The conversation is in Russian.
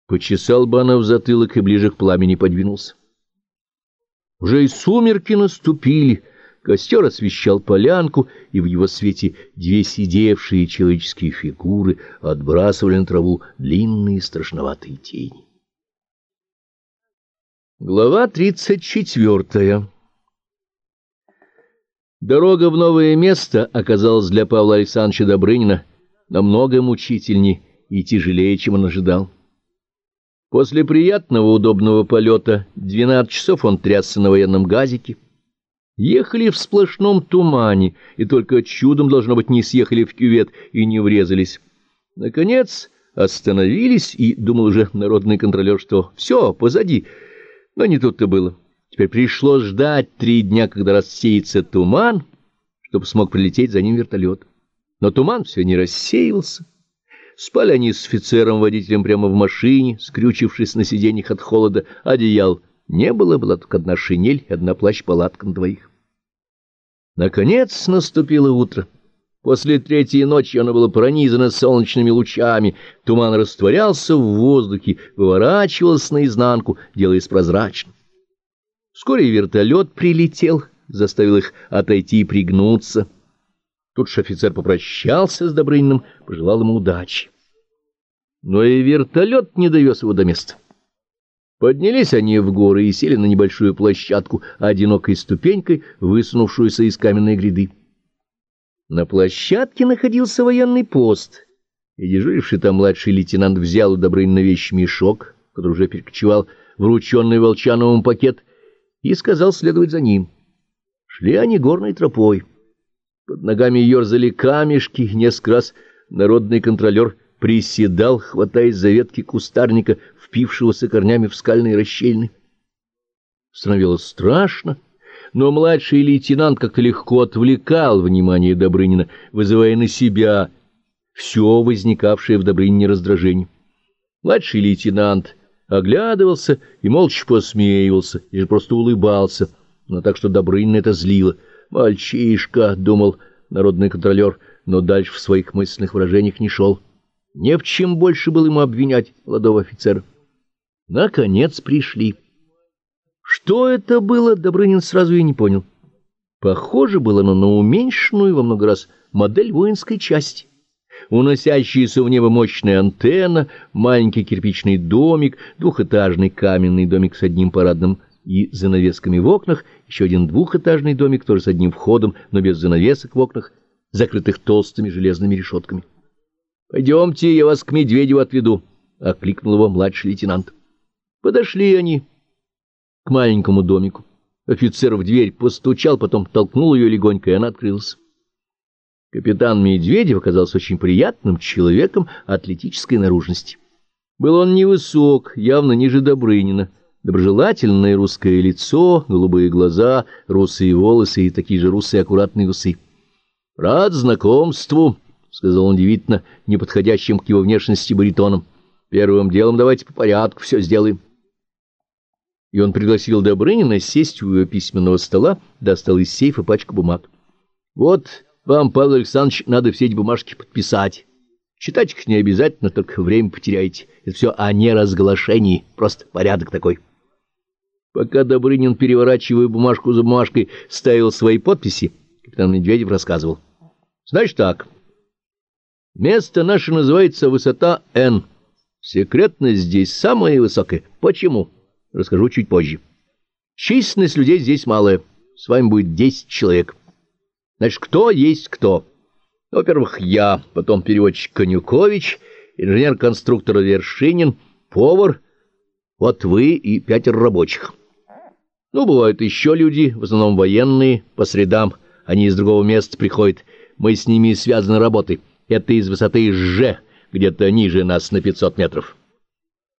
Почесал Банов затылок и ближе к пламени подвинулся. Уже и сумерки наступили, костер освещал полянку, и в его свете две сидевшие человеческие фигуры отбрасывали на траву длинные страшноватые тени. Глава 34. Дорога в новое место оказалась для Павла Александровича Добрынина намного мучительнее и тяжелее, чем он ожидал. После приятного удобного полета 12 часов он трясся на военном газике. Ехали в сплошном тумане, и только чудом, должно быть, не съехали в кювет и не врезались. Наконец остановились, и думал уже народный контролер, что все позади. Но не тут-то было. Теперь пришлось ждать 3 дня, когда рассеется туман, чтобы смог прилететь за ним вертолет. Но туман все не рассеивался. Спали они с офицером-водителем прямо в машине, скрючившись на сиденьях от холода. Одеял не было, была только одна шинель и одна плащ-палатка на двоих. Наконец наступило утро. После 3-й ночи оно было пронизано солнечными лучами, туман растворялся в воздухе, выворачивался наизнанку, делаясь прозрачным. Вскоре вертолет прилетел, заставил их отойти и пригнуться. Тут же офицер попрощался с Добрыниным, пожелал ему удачи. Но и вертолет не довез его до места. Поднялись они в горы и сели на небольшую площадку, одинокой ступенькой, высунувшуюся из каменной гряды. На площадке находился военный пост, и дежуривший там младший лейтенант взял у Добрынина вещмешок, который уже перекочевал врученный Волчановым пакет, и сказал следовать за ним. Шли они горной тропой. Под ногами ерзали камешки, несколько раз народный контролер приседал, хватаясь за ветки кустарника, впившегося корнями в скальные расщельны. Становилось страшно, но младший лейтенант как-то легко отвлекал внимание Добрынина, вызывая на себя все возникавшее в Добрынине раздражение. Младший лейтенант оглядывался и молча посмеивался, или просто улыбался, но так, что Добрынина это злило. «Мальчишка», — думал народный контролер, но дальше в своих мысленных выражениях не шел. Не в чем больше было ему обвинять молодого офицера. Наконец пришли. Что это было, Добрынин сразу и не понял. Похоже было оно на уменьшенную во много раз модель воинской части. Уносящаяся в небо мощная антенна, маленький кирпичный домик, двухэтажный каменный домик с одним парадным и занавесками в окнах, еще один двухэтажный домик, тоже с одним входом, но без занавесок в окнах, закрытых толстыми железными решетками. — Пойдемте, я вас к Медведеву отведу, — окликнул его младший лейтенант. Подошли они к маленькому домику. Офицер в дверь постучал, потом толкнул ее легонько, и она открылась. Капитан Медведев оказался очень приятным человеком атлетической наружности. Был он невысок, явно ниже Добрынина. Доброжелательное русское лицо, голубые глаза, русые волосы и такие же русые аккуратные усы. — Рад знакомству, — сказал он удивительно неподходящим к его внешности баритоном. — Первым делом давайте по порядку все сделаем. И он пригласил Добрынина сесть у его письменного стола, достал из сейфа пачку бумаг. — Вот вам, Павел Александрович, надо все эти бумажки подписать. Читать их не обязательно, только время потеряете. Это все о неразглашении, просто порядок такой. Пока Добрынин, переворачивая бумажку за бумажкой, ставил свои подписи, капитан Медведев рассказывал. Значит так, место наше называется высота Н. Секретность здесь самая высокая. Почему? Расскажу чуть позже. Численность людей здесь малая. С вами будет 10 человек. Значит, кто есть кто? Во-первых, я, потом переводчик Конюкович, инженер-конструктор Вершинин, повар, вот вы и 5 рабочих. Ну, бывают еще люди, в основном военные, по средам, они из другого места приходят, мы с ними связаны работой. Это из высоты Ж, где-то ниже нас на 500 метров.